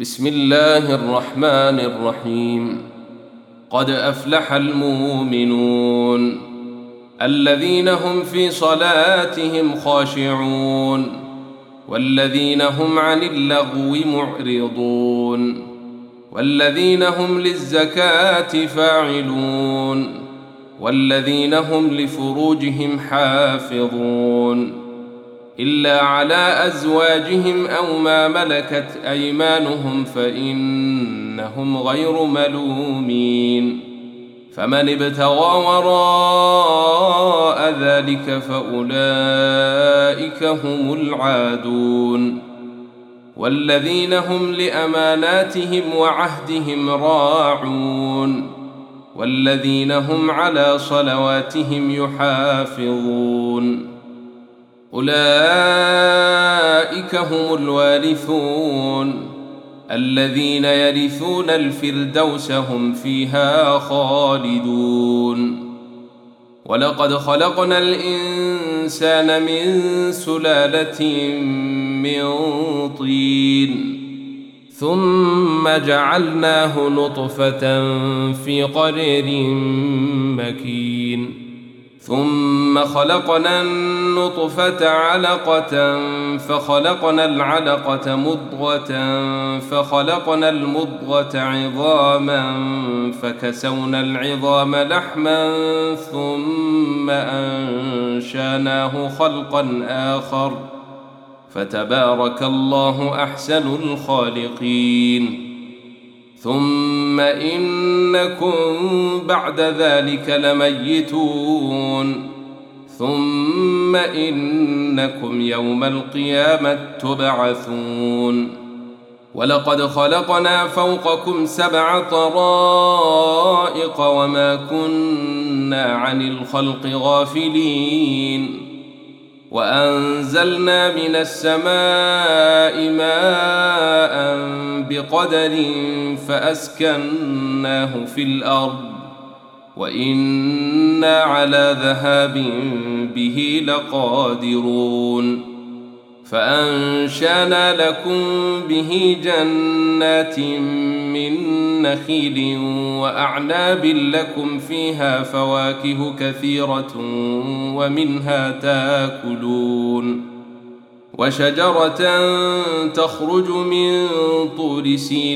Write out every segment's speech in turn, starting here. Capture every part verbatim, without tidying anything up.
بسم الله الرحمن الرحيم. قد أفلح المؤمنون الذين هم في صلاتهم خاشعون والذين هم عن اللغو معرضون والذين هم للزكاة فاعلون والذين هم لفروجهم حافظون إلا على أزواجهم أو ما ملكت أيمانهم فإنهم غير ملومين. فمن ابتغى وراء ذلك فأولئك هم العادون. والذين هم لأماناتهم وعهدهم راعون والذين هم على صلواتهم يحافظون. أولئك هم الوارثون الذين يرثون الفردوس هم فيها خالدون. ولقد خلقنا الإنسان من سلالة من طين ثم جعلناه نطفة في قرير مكين ثم خلقنا النطفة علقة فخلقنا العلقة مضغة فخلقنا المضغة عظاما فكسونا العظام لحما ثم أنشأناه خلقا آخر فتبارك الله أحسن الخالقين. ثم إنكم بعد ذلك لميتون ثم إنكم يوم القيامة تبعثون. ولقد خلقنا فوقكم سبع طرائق وما كنا عن الخلق غافلين وأنزلنا من السماء ماء بقدر فأسكناه في الأرض وإنا على ذهاب به لقادرون. فأنشأنا لكم به جنات من نخيل وأعناب لكم فيها فواكه كثيرة ومنها تاكلون. وشجرة تخرج من طور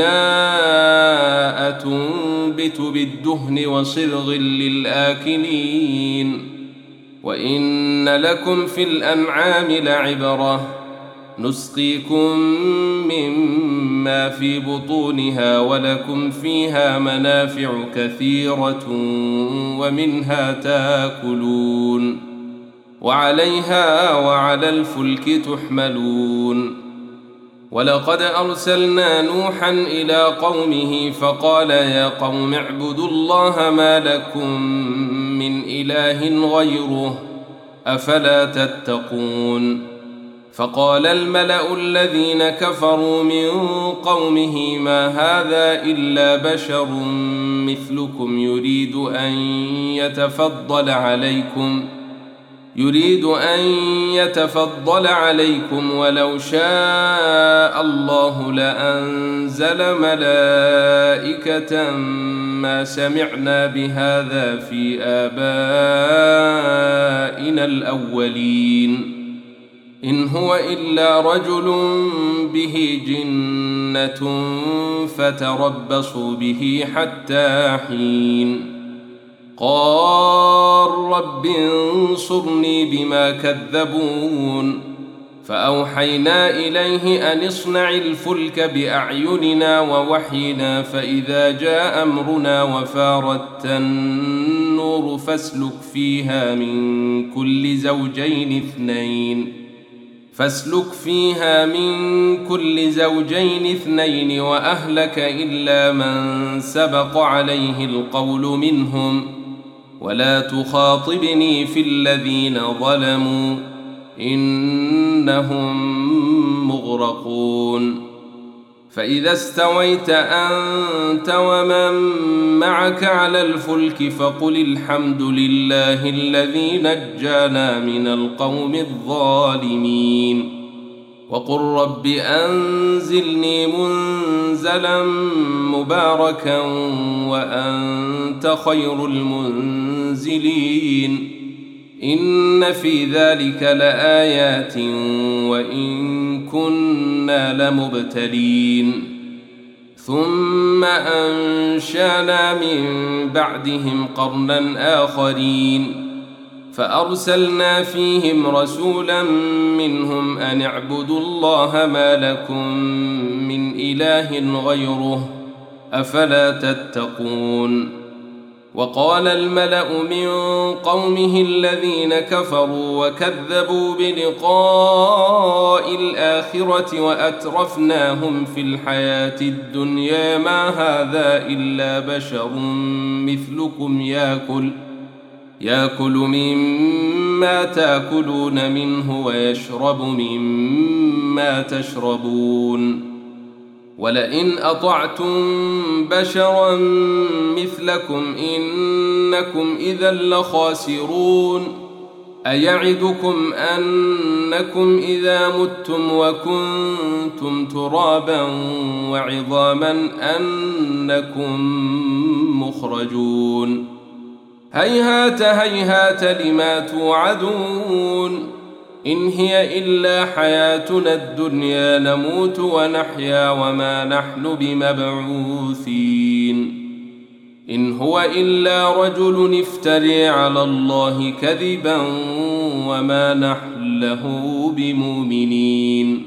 سيناء تنبت بالدهن وصبغ للآكلين. وإن لكم في الأنعام لعبرة نسقيكم مما في بطونها ولكم فيها منافع كثيرة ومنها تاكلون وعليها وعلى الفلك تحملون. ولقد أرسلنا نوحا إلى قومه فقال يا قوم اعبدوا الله ما لكم من إله غيره أفلا تتقون. فقال الملأ الذين كفروا من قومه ما هذا إلا بشر مثلكم يريد أن يتفضل عليكم يريد أن يتفضل عليكم ولو شاء الله لأنزل ملائكة ما سمعنا بهذا في آبائنا الأولين إن هو إلا رجل به جنة فتربصوا به حتى حين. قال رب انصرني بما كذبون. فأوحينا إليه أن اصنع الفلك بأعيننا ووحينا فإذا جاء أمرنا وفارت النور فاسلك فيها من كل زوجين اثنين فاسلك فيها من كل زوجين اثنين وأهلك إلا من سبق عليه القول منهم ولا تخاطبني في الذين ظلموا إنهم مغرقون. فإذا استويت أنت ومن معك على الفلك فقل الحمد لله الذي نجانا من القوم الظالمين وقل رب أنزلني منزلا مباركا وأنت خير المنزلين إن في ذلك لآيات وإن كنا لمبتلين ثم أنشأنا من بعدهم قرنا آخرين فأرسلنا فيهم رسولا منهم أن اعبدوا الله ما لكم من إله غيره أفلا تتقون وقال الملأ من قومه الذين كفروا وكذبوا بلقاء الآخرة وأترفناهم في الحياة الدنيا ما هذا إلا بشر مثلكم يأكل يأكل مما تأكلون منه ويشرب مما تشربون ولئن أطعتم بشرا مثلكم إنكم إذا لخاسرون أيعدكم أنكم إذا متم وكنتم ترابا وعظاما أنكم مخرجون هيهات هيهات لما توعدون إن هي إلا حياتنا الدنيا نموت ونحيا وما نحن بمبعوثين إن هو إلا رجل افتري على الله كذبا وما نحن له بمؤمنين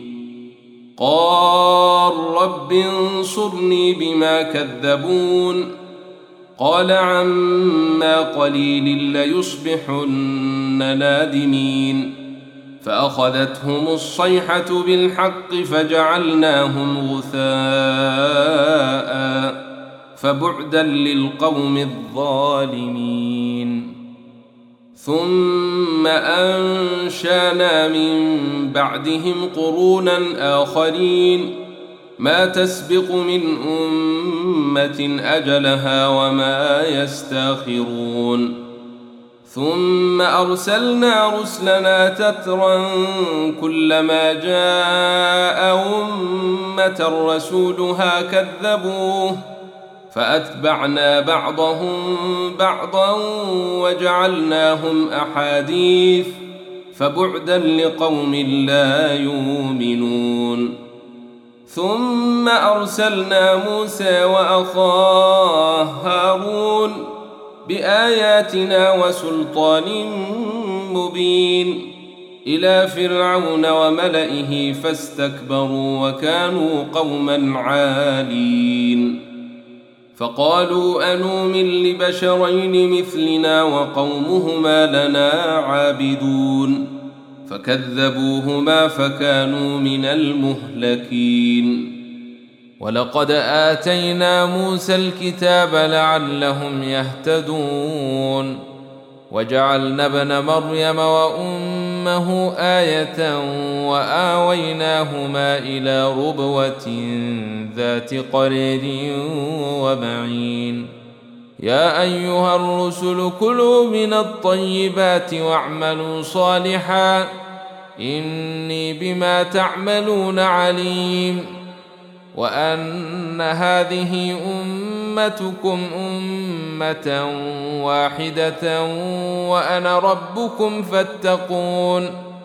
قال رب انصرني بما كذبون قال عما قليل ليصبحن نادمين فأخذتهم الصيحة بالحق فجعلناهم غثاء فبعدا للقوم الظالمين ثم أنشأنا من بعدهم قرونا آخرين ما تسبق من أمة أجلها وما يستاخرون ثم أرسلنا رسلنا تترا كلما جاء أمة رسولها كذبوه فأتبعنا بعضهم بعضا وجعلناهم أحاديث فبعدا لقوم لا يؤمنون ثم أرسلنا موسى وأخاه هارون بآياتنا وسلطان مبين إلى فرعون وملئه فاستكبروا وكانوا قوما عالين فقالوا أنؤمن لبشرين مثلنا وقومهما لنا عابدون فكذبوهما فكانوا من المهلكين ولقد آتينا موسى الكتاب لعلهم يهتدون وجعلنا ابن مريم وأمه آية وآويناهما إلى ربوة ذات قرير ومعين يا أيها الرسل كلوا من الطيبات واعملوا صالحا إني بما تعملون عليم وأن هذه أمتكم أمة واحدة وأنا ربكم فاتقون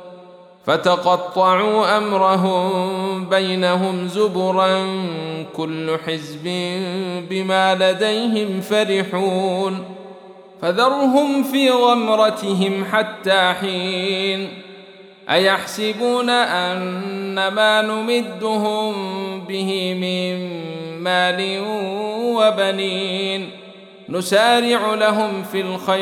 فتقطعوا أمرهم بينهم زبرا كل حزب بما لديهم فرحون فذرهم في غمرتهم حتى حين أيحسبون أن ما نمدهم به من مال وبنين نسارع لهم في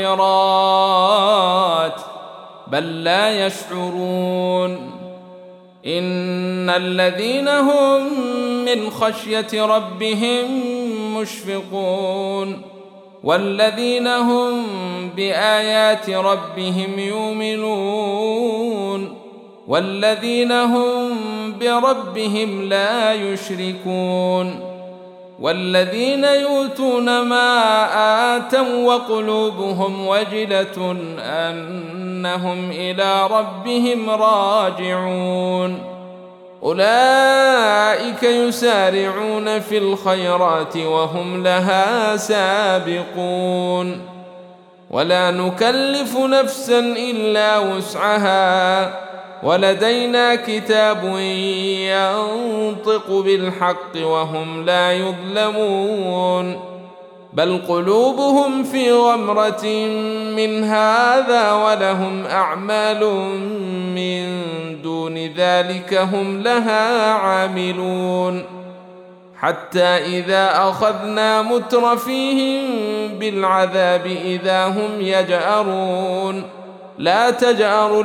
الخيرات بل لا يشعرون إن الذين هم من خشية ربهم مشفقون والذين هم بآيات ربهم يؤمنون والذين هم بربهم لا يشركون والذين يؤتون ما آتوا وقلوبهم وجلة أنهم إلى ربهم راجعون أولئك يسارعون في الخيرات وهم لها سابقون ولا نكلف نفسا إلا وسعها ولدينا كتاب ينطق بالحق وهم لا يظلمون بل قلوبهم في غمرة من هذا ولهم أعمال من دون ذلك هم لها عاملون حتى إذا أخذنا مترفيهم بالعذاب إذا هم يجأرون لا تجأروا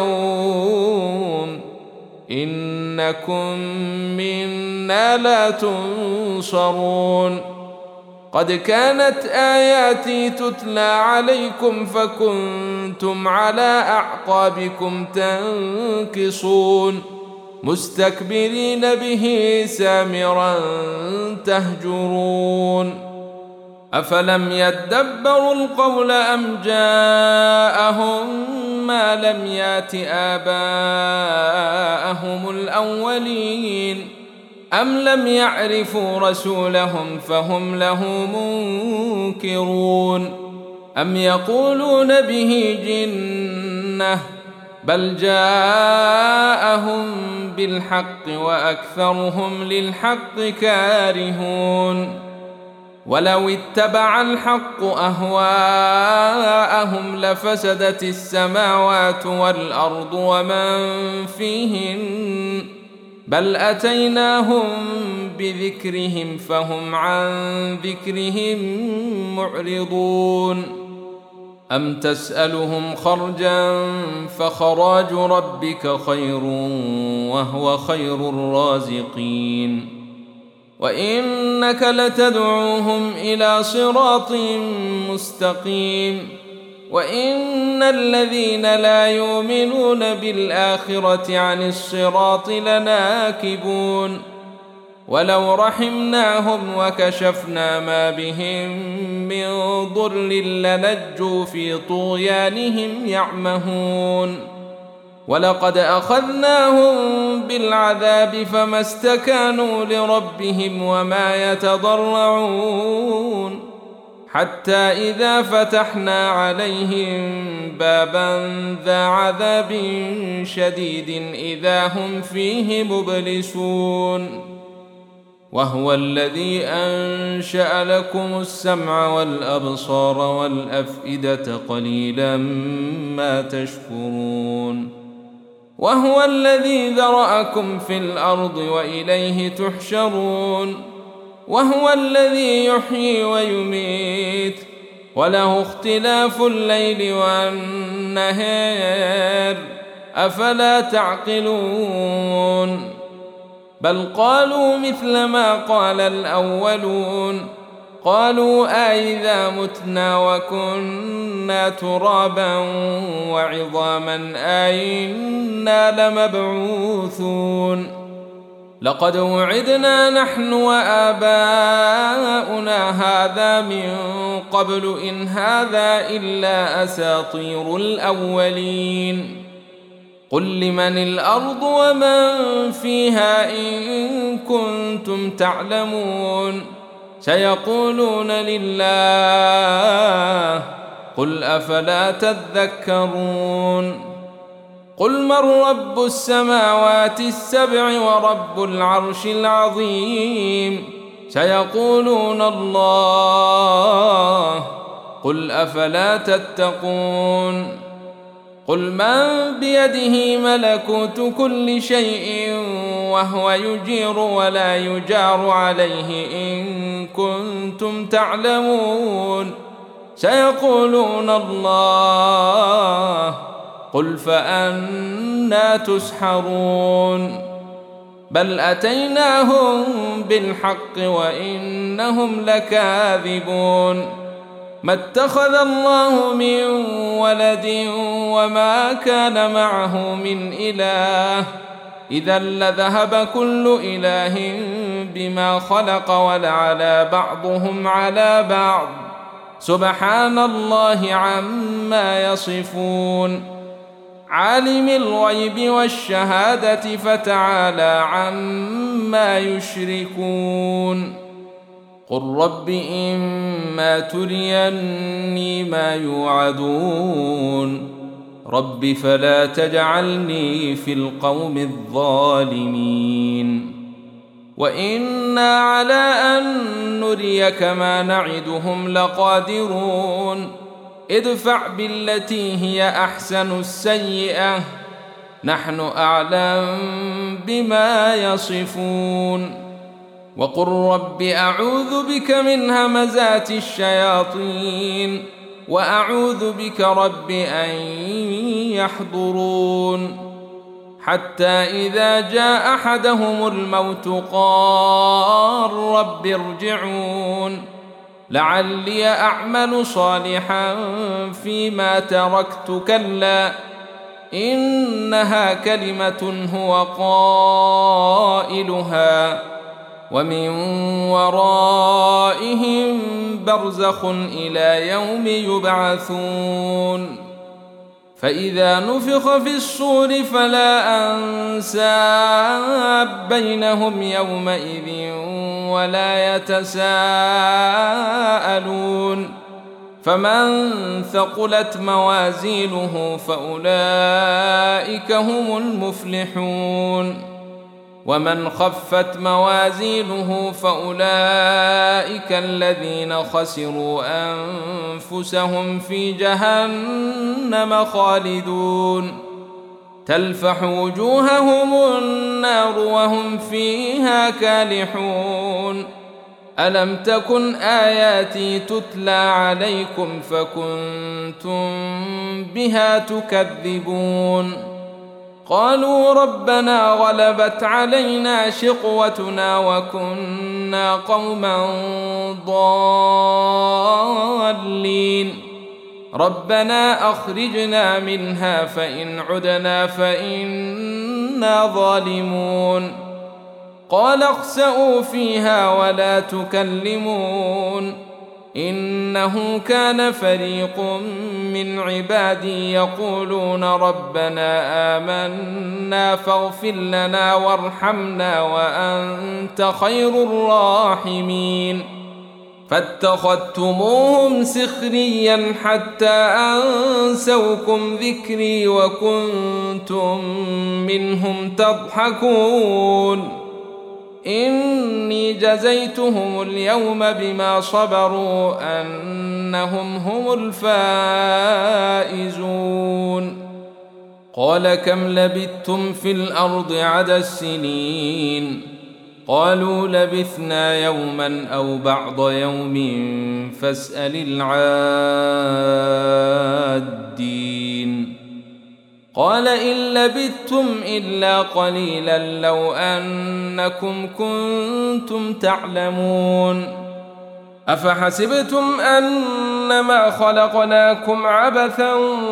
اليوم إنكم منا لا تنصرون قد كانت آياتي تتلى عليكم فكنتم على أعقابكم تنكصون مستكبرين به سامرا تهجرون أفلم يدبروا القول أم جاءهم ما لم يات آباءهم الأولين أم لم يعرفوا رسولهم فهم له منكرون أم يقولون به جنة بل جاءهم بالحق وأكثرهم للحق كارهون ولو اتبع الحق أهواءهم لفسدت السماوات والأرض ومن فيهن بل أتيناهم بذكرهم فهم عن ذكرهم معرضون أم تسألهم خرجا فخراج ربك خير وهو خير الرازقين وإنك لتدعوهم إلى صراط مستقيم وإن الذين لا يؤمنون بالآخرة عن الصراط لناكبون ولو رحمناهم وكشفنا ما بهم من ضر لنجوا في طغيانهم يعمهون ولقد أخذناهم بالعذاب فما استكانوا لربهم وما يتضرعون حتى إذا فتحنا عليهم بابا ذا عذاب شديد إذا هم فيه مبلسون وهو الذي أنشأ لكم السمع والأبصار والأفئدة قليلا ما تشكرون وهو الذي ذرأكم في الأرض وإليه تحشرون وهو الذي يحيي ويميت وله اختلاف الليل والنهار أفلا تعقلون بل قالوا مثل ما قال الأولون قالوا أئذا متنا وكنا ترابا وعظاما أئنا لمبعوثون لقد وعدنا نحن وآباؤنا هذا من قبل إن هذا إلا أساطير الأولين قل لمن الأرض ومن فيها إن كنتم تعلمون سيقولون لله قل أفلا تذكرون قل من رب السماوات السبع ورب العرش العظيم سيقولون الله قل أفلا تتقون قل من بيده ملكوت كل شيء وهو يجير ولا يجار عليه إن كنتم تعلمون سيقولون الله قل فأنا تسحرون بل أتيناهم بالحق وإنهم لكاذبون ما اتخذ الله من ولد وما كان معه من إله إذا لذهب كل إله بما خلق ولعلى بعضهم على بعض سبحان الله عما يصفون عالم الغيب والشهادة فتعالى عما يشركون قل رب إما تريني ما يوعدون رب فلا تجعلني في القوم الظالمين وإنا على أن نريك ما نعدهم لقادرون ادفع بالتي هي أحسن السيئة نحن أعلم بما يصفون وقل رب أعوذ بك من همزات الشياطين وأعوذ بك رب أن يحضرون حتى إذا جاء أحدهم الموت قال رب ارجعون لعلي أعمل صالحا فيما تركت كلا إنها كلمة هو قائلها ومن ورائهم برزخ إلى يوم يبعثون فإذا نفخ في الصور فلا أنساب بينهم يومئذ ولا يتساءلون فمن ثقلت موازينه فأولئك هم المفلحون ومن خفت موازينه فأولئك الذين خسروا أنفسهم في جهنم خالدون تلفح وجوههم النار وهم فيها كالحون ألم تكن آياتي تتلى عليكم فكنتم بها تكذبون قالوا ربنا غلبت علينا شقوتنا وكنا قوما ضالين ربنا أخرجنا منها فإن عدنا فإنا ظالمون قال اخسئوا فيها ولا تكلمون إنه كان فريق من عبادي يقولون ربنا آمنا فاغفر لنا وارحمنا وأنت خير الراحمين فاتخذتموهم سخريا حتى أنسوكم ذكري وكنتم منهم تضحكون إني جزيتهم اليوم بما صبروا أنهم هم الفائزون قال كم لبثتم في الأرض عدد السنين قالوا لبثنا يوما أو بعض يوم فاسأل العادين قال إن لبثتم إلا قليلا لو أنكم كنتم تعلمون أفحسبتم أنما خلقناكم عبثا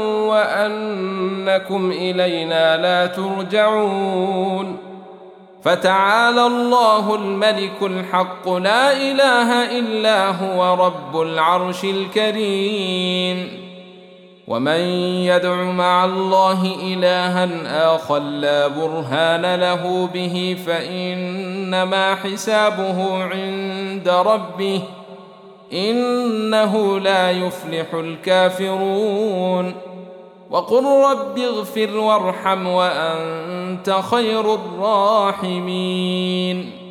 وأنكم إلينا لا ترجعون فتعالى الله الملك الحق لا إله إلا هو رب العرش الكريم ومن يدع مع الله إلها آخر لا برهان له به فإنما حسابه عند ربه إنه لا يفلح الكافرون وقل رب اغفر وارحم وأنت خير الراحمين